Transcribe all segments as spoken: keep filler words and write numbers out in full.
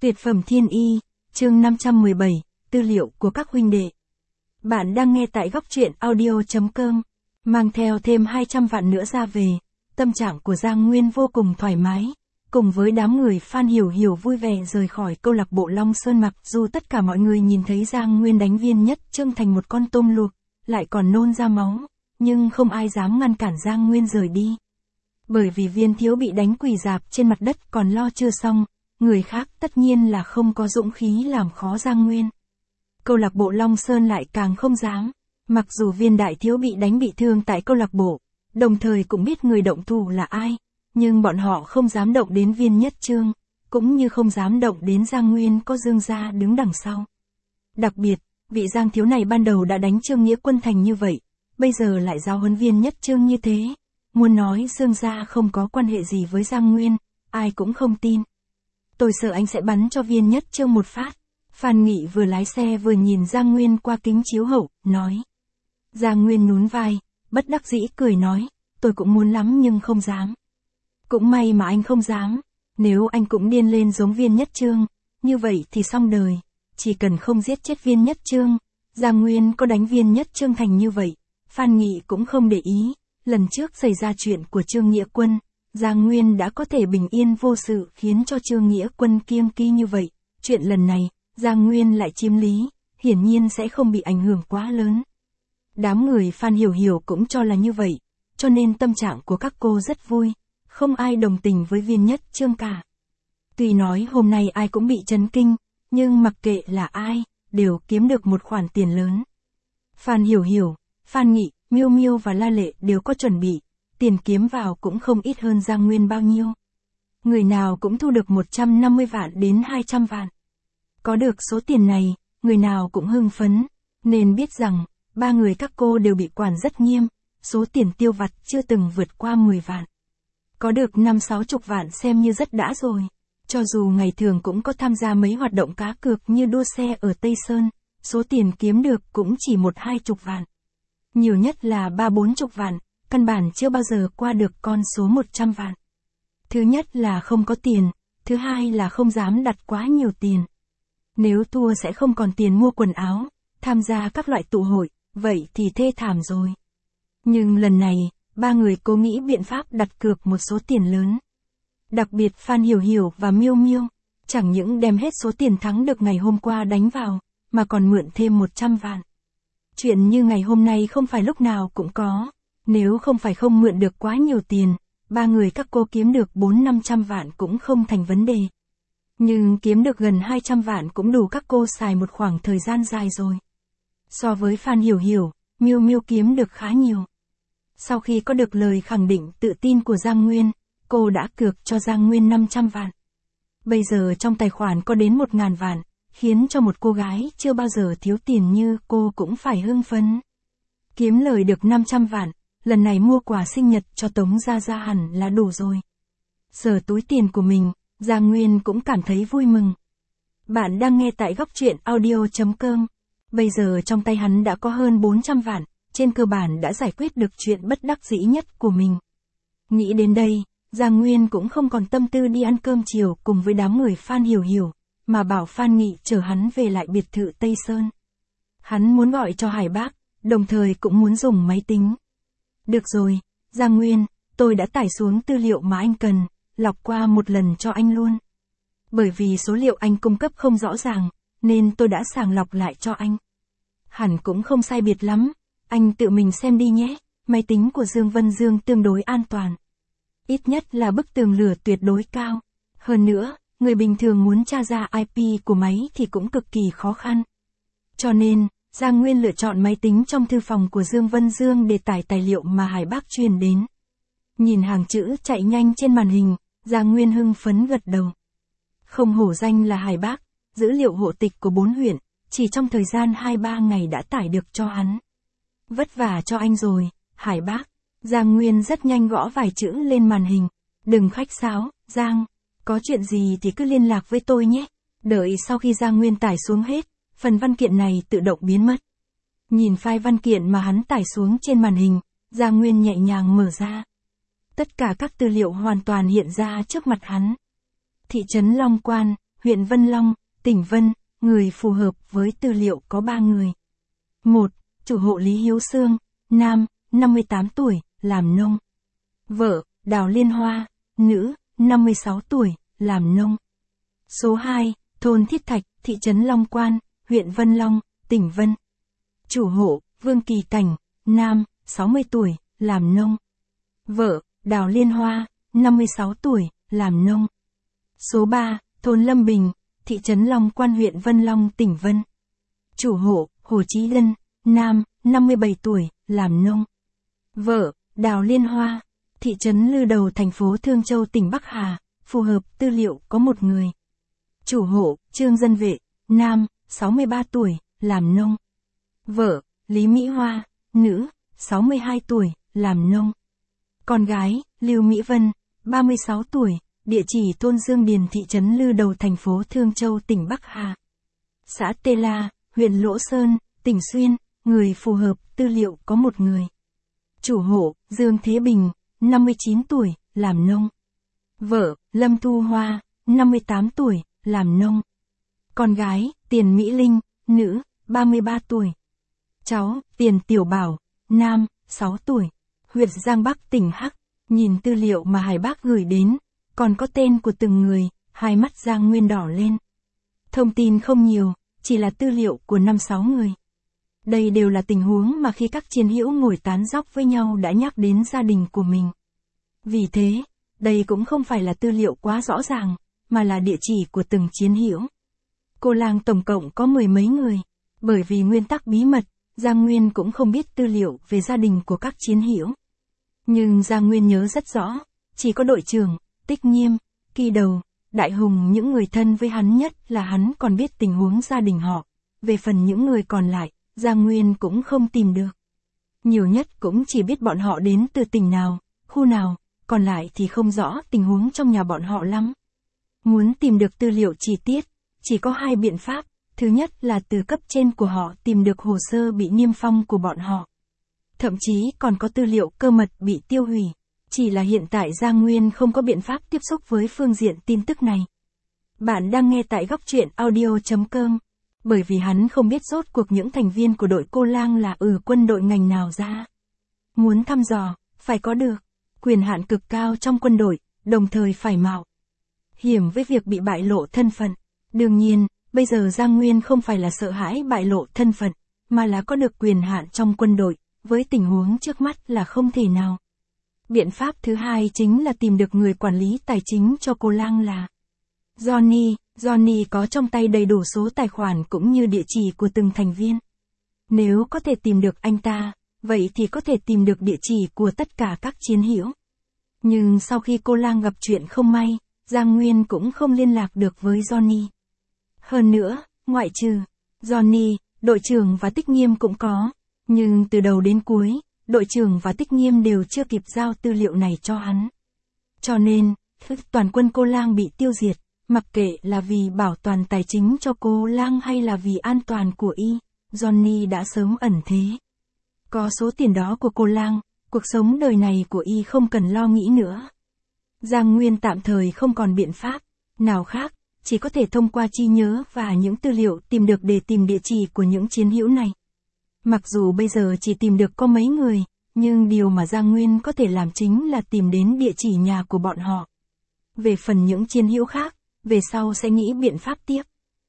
Tuyệt phẩm thiên y, chương năm trăm mười bảy, tư liệu của các huynh đệ. Bạn đang nghe tại góc truyện audio.com, mang theo thêm hai trăm vạn nữa ra về, tâm trạng của Giang Nguyên vô cùng thoải mái, cùng với đám người fan hiểu hiểu vui vẻ rời khỏi câu lạc bộ Long Sơn. Mặc dù tất cả mọi người nhìn thấy Giang Nguyên đánh Viên Nhất Trương thành một con tôm luộc, lại còn nôn ra máu, nhưng không ai dám ngăn cản Giang Nguyên rời đi. Bởi vì Viên Thiếu bị đánh quỳ rạp trên mặt đất còn lo chưa xong, người khác tất nhiên là không có dũng khí làm khó Giang Nguyên. Câu lạc bộ Long Sơn lại càng không dám, mặc dù Viên Đại Thiếu bị đánh bị thương tại câu lạc bộ, đồng thời cũng biết người động thủ là ai, nhưng bọn họ không dám động đến Viên Nhất Trương, cũng như không dám động đến Giang Nguyên có Dương gia đứng đằng sau. Đặc biệt, vị Giang Thiếu này ban đầu đã đánh Trương Nghĩa Quân thành như vậy, bây giờ lại giáo huấn Viên Nhất Trương như thế, muốn nói Dương gia không có quan hệ gì với Giang Nguyên, ai cũng không tin. Tôi sợ anh sẽ bắn cho Viên Nhất Trương một phát. Phan Nghị vừa lái xe vừa nhìn Giang Nguyên qua kính chiếu hậu, nói. Giang Nguyên nhún vai, bất đắc dĩ cười nói, tôi cũng muốn lắm nhưng không dám. Cũng may mà anh không dám, nếu anh cũng điên lên giống Viên Nhất Trương, như vậy thì xong đời, chỉ cần không giết chết Viên Nhất Trương, Giang Nguyên có đánh Viên Nhất Trương thành như vậy, Phan Nghị cũng không để ý, lần trước xảy ra chuyện của Trương Nghĩa Quân. Giang Nguyên đã có thể bình yên vô sự khiến cho Trương Nghĩa Quân kiêng kỵ như vậy, chuyện lần này, Giang Nguyên lại chiếm lý, hiển nhiên sẽ không bị ảnh hưởng quá lớn. Đám người Phan Hiểu Hiểu cũng cho là như vậy, cho nên tâm trạng của các cô rất vui, không ai đồng tình với Viên Nhất Trương cả. Tuy nói hôm nay ai cũng bị chấn kinh, nhưng mặc kệ là ai, đều kiếm được một khoản tiền lớn. Phan Hiểu Hiểu, Phan Nghị, Miêu Miêu và La Lệ đều có chuẩn bị. Tiền kiếm vào cũng không ít hơn Giang Nguyên bao nhiêu. Người nào cũng thu được một trăm năm mươi vạn đến hai trăm vạn. Có được số tiền này, người nào cũng hưng phấn, nên biết rằng, ba người các cô đều bị quản rất nghiêm, số tiền tiêu vặt chưa từng vượt qua mười vạn. Có được năm sáu chục vạn xem như rất đã rồi. Cho dù ngày thường cũng có tham gia mấy hoạt động cá cược như đua xe ở Tây Sơn, số tiền kiếm được cũng chỉ một hai chục vạn. Nhiều nhất là ba bốn chục vạn. Căn bản chưa bao giờ qua được con số một trăm vạn. Thứ nhất là không có tiền, thứ hai là không dám đặt quá nhiều tiền. Nếu thua sẽ không còn tiền mua quần áo, tham gia các loại tụ hội, vậy thì thê thảm rồi. Nhưng lần này, ba người cố nghĩ biện pháp đặt cược một số tiền lớn. Đặc biệt Phan Hiểu Hiểu và Miêu Miêu, chẳng những đem hết số tiền thắng được ngày hôm qua đánh vào, mà còn mượn thêm một trăm vạn. Chuyện như ngày hôm nay không phải lúc nào cũng có. Nếu không phải không mượn được quá nhiều tiền, ba người các cô kiếm được bốn năm trăm vạn cũng không thành vấn đề. Nhưng kiếm được gần hai trăm vạn cũng đủ các cô xài một khoảng thời gian dài rồi. So với Phan Hiểu Hiểu, Miêu Miêu kiếm được khá nhiều. Sau khi có được lời khẳng định tự tin của Giang Nguyên, cô đã cược cho Giang Nguyên năm trăm vạn. Bây giờ trong tài khoản có đến một nghìn vạn, khiến cho một cô gái chưa bao giờ thiếu tiền như cô cũng phải hưng phấn. Kiếm lời được năm trăm vạn. Lần này mua quà sinh nhật cho Tống Gia Gia hẳn là đủ rồi. Sờ túi tiền của mình, Giang Nguyên cũng cảm thấy vui mừng. Bạn đang nghe tại góc truyện audio.com. Bây giờ trong tay hắn đã có hơn bốn trăm vạn, trên cơ bản đã giải quyết được chuyện bất đắc dĩ nhất của mình. Nghĩ đến đây, Giang Nguyên cũng không còn tâm tư đi ăn cơm chiều cùng với đám người Phan Hiểu Hiểu, mà bảo Phan Nghị chở hắn về lại biệt thự Tây Sơn. Hắn muốn gọi cho Hải Bác, đồng thời cũng muốn dùng máy tính. Được rồi, Giang Nguyên, tôi đã tải xuống tư liệu mà anh cần, lọc qua một lần cho anh luôn. Bởi vì số liệu anh cung cấp không rõ ràng, nên tôi đã sàng lọc lại cho anh. Hẳn cũng không sai biệt lắm, anh tự mình xem đi nhé, máy tính của Dương Vân Dương tương đối an toàn. Ít nhất là bức tường lửa tuyệt đối cao. Hơn nữa, người bình thường muốn tra ra i pê của máy thì cũng cực kỳ khó khăn. Cho nên, Giang Nguyên lựa chọn máy tính trong thư phòng của Dương Vân Dương để tải tài liệu mà Hải Bác truyền đến. Nhìn hàng chữ chạy nhanh trên màn hình, Giang Nguyên hưng phấn gật đầu. Không hổ danh là Hải Bác, dữ liệu hộ tịch của bốn huyện, chỉ trong thời gian hai ba ngày đã tải được cho hắn. Vất vả cho anh rồi, Hải Bác. Giang Nguyên rất nhanh gõ vài chữ lên màn hình. Đừng khách sáo, Giang, có chuyện gì thì cứ liên lạc với tôi nhé. Đợi sau khi Giang Nguyên tải xuống hết, phần văn kiện này tự động biến mất. Nhìn file văn kiện mà hắn tải xuống trên màn hình, Giang Nguyên nhẹ nhàng mở ra. Tất cả các tư liệu hoàn toàn hiện ra trước mặt hắn. Thị trấn Long Quan, huyện Vân Long, tỉnh Vân, người phù hợp với tư liệu có ba người. một. Chủ hộ Lý Hiếu Sương, nam, năm mươi tám tuổi, làm nông. Vợ, Đào Liên Hoa, nữ, năm mươi sáu tuổi, làm nông. Số hai. Thôn Thiết Thạch, thị trấn Long Quan, huyện Vân Long, tỉnh Vân. Chủ hộ, Vương Kỳ Cảnh, nam, sáu mươi tuổi, làm nông. Vợ, Đào Liên Hoa, năm mươi sáu tuổi, làm nông. Số ba. Thôn Lâm Bình, thị trấn Long Quan, huyện Vân Long, tỉnh Vân. Chủ hộ, Hồ Chí Lân, nam, năm mươi bảy tuổi, làm nông. Vợ, Đào Liên Hoa, thị trấn Lư Đầu, thành phố Thương Châu, tỉnh Bắc Hà, phù hợp tư liệu có một người. Chủ hộ, Trương Dân Vệ, nam, sáu mươi ba tuổi, làm nông. Vợ, Lý Mỹ Hoa, nữ, sáu mươi hai tuổi, làm nông. Con gái, Lưu Mỹ Vân, ba mươi sáu tuổi, địa chỉ thôn Dương Điền, thị trấn Lư Đầu, thành phố Thương Châu, tỉnh Bắc Hà. Xã Tê La, huyện Lỗ Sơn, tỉnh Xuyên, người phù hợp tư liệu có một người. Chủ hộ, Dương Thế Bình, năm mươi chín tuổi, làm nông. Vợ, Lâm Thu Hoa, năm mươi tám tuổi, làm nông. Con gái, Tiền Mỹ Linh, nữ, ba mươi ba tuổi. Cháu, Tiền Tiểu Bảo, nam, sáu tuổi. Huyện Giang Bắc, tỉnh Hắc. Nhìn tư liệu mà Hải Bác gửi đến, còn có tên của từng người, hai mắt Giang Nguyên đỏ lên. Thông tin không nhiều, chỉ là tư liệu của năm sáu người. Đây đều là tình huống mà khi các chiến hữu ngồi tán dóc với nhau đã nhắc đến gia đình của mình. Vì thế, đây cũng không phải là tư liệu quá rõ ràng, mà là địa chỉ của từng chiến hữu. Cô Lang tổng cộng có mười mấy người, bởi vì nguyên tắc bí mật, Giang Nguyên cũng không biết tư liệu về gia đình của các chiến hữu. Nhưng Giang Nguyên nhớ rất rõ, chỉ có đội trưởng, Tích Nghiêm, Kỳ Đầu, Đại Hùng, những người thân với hắn nhất là hắn còn biết tình huống gia đình họ. Về phần những người còn lại, Giang Nguyên cũng không tìm được. Nhiều nhất cũng chỉ biết bọn họ đến từ tỉnh nào, khu nào, còn lại thì không rõ tình huống trong nhà bọn họ lắm. Muốn tìm được tư liệu chi tiết, chỉ có hai biện pháp. Thứ nhất là từ cấp trên của họ tìm được hồ sơ bị niêm phong của bọn họ. Thậm chí còn có tư liệu cơ mật bị tiêu hủy. Chỉ là hiện tại Giang Nguyên không có biện pháp tiếp xúc với phương diện tin tức này. Bạn đang nghe tại góc truyện audio chấm com. Bởi vì hắn không biết rốt cuộc những thành viên của đội Cô Lang là ừ quân đội ngành nào ra. Muốn thăm dò, phải có được quyền hạn cực cao trong quân đội, đồng thời phải mạo hiểm với việc bị bại lộ thân phận. Đương nhiên, bây giờ Giang Nguyên không phải là sợ hãi bại lộ thân phận, mà là có được quyền hạn trong quân đội, với tình huống trước mắt là không thể nào. Biện pháp thứ hai chính là tìm được người quản lý tài chính cho Cô Lang là Johnny. Johnny có trong tay đầy đủ số tài khoản cũng như địa chỉ của từng thành viên. Nếu có thể tìm được anh ta, vậy thì có thể tìm được địa chỉ của tất cả các chiến hữu. Nhưng sau khi Cô Lang gặp chuyện không may, Giang Nguyên cũng không liên lạc được với Johnny. Hơn nữa, ngoại trừ Johnny, đội trưởng và Tích Nghiêm cũng có. Nhưng từ đầu đến cuối, đội trưởng và Tích Nghiêm đều chưa kịp giao tư liệu này cho hắn. Cho nên, toàn quân Cô Lang bị tiêu diệt, mặc kệ là vì bảo toàn tài chính cho Cô Lang hay là vì an toàn của y, Johnny đã sớm ẩn thế. Có số tiền đó của Cô Lang, cuộc sống đời này của y không cần lo nghĩ nữa. Giang Nguyên tạm thời không còn biện pháp nào khác, chỉ có thể thông qua trí nhớ và những tư liệu tìm được để tìm địa chỉ của những chiến hữu này. Mặc dù bây giờ chỉ tìm được có mấy người, nhưng điều mà Giang Nguyên có thể làm chính là tìm đến địa chỉ nhà của bọn họ. Về phần những chiến hữu khác, về sau sẽ nghĩ biện pháp tiếp.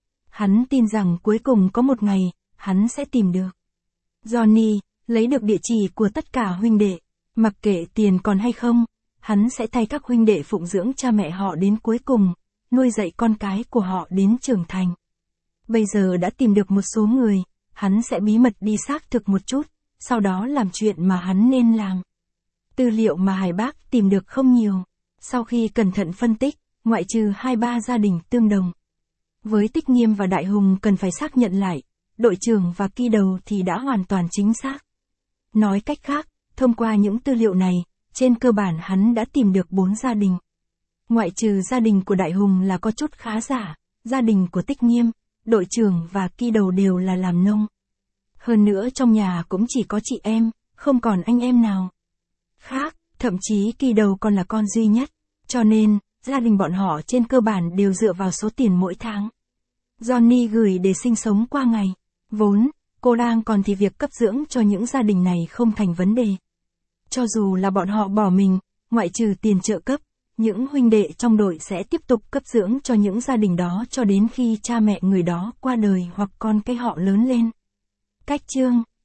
Hắn tin rằng cuối cùng có một ngày, hắn sẽ tìm được. Johnny, lấy được địa chỉ của tất cả huynh đệ, mặc kệ tiền còn hay không, hắn sẽ thay các huynh đệ phụng dưỡng cha mẹ họ đến cuối cùng, nuôi dạy con cái của họ đến trưởng thành. Bây giờ đã tìm được một số người, hắn sẽ bí mật đi xác thực một chút, sau đó làm chuyện mà hắn nên làm. Tư liệu mà Hải Bác tìm được không nhiều, sau khi cẩn thận phân tích, ngoại trừ hai ba gia đình tương đồng. Với Tích Nghiêm và Đại Hùng cần phải xác nhận lại, đội trưởng và Kỳ Đầu thì đã hoàn toàn chính xác. Nói cách khác, thông qua những tư liệu này, trên cơ bản hắn đã tìm được bốn gia đình. Ngoại trừ gia đình của Đại Hùng là có chút khá giả, gia đình của Tích Nghiêm, đội trưởng và Kỳ Đầu đều là làm nông. Hơn nữa trong nhà cũng chỉ có chị em, không còn anh em nào khác, thậm chí Kỳ Đầu còn là con duy nhất. Cho nên, gia đình bọn họ trên cơ bản đều dựa vào số tiền mỗi tháng Johnny gửi để sinh sống qua ngày. Vốn, cô đang còn thì việc cấp dưỡng cho những gia đình này không thành vấn đề. Cho dù là bọn họ bỏ mình, ngoại trừ tiền trợ cấp, những huynh đệ trong đội sẽ tiếp tục cấp dưỡng cho những gia đình đó cho đến khi cha mẹ người đó qua đời hoặc con cái họ lớn lên. Cách chương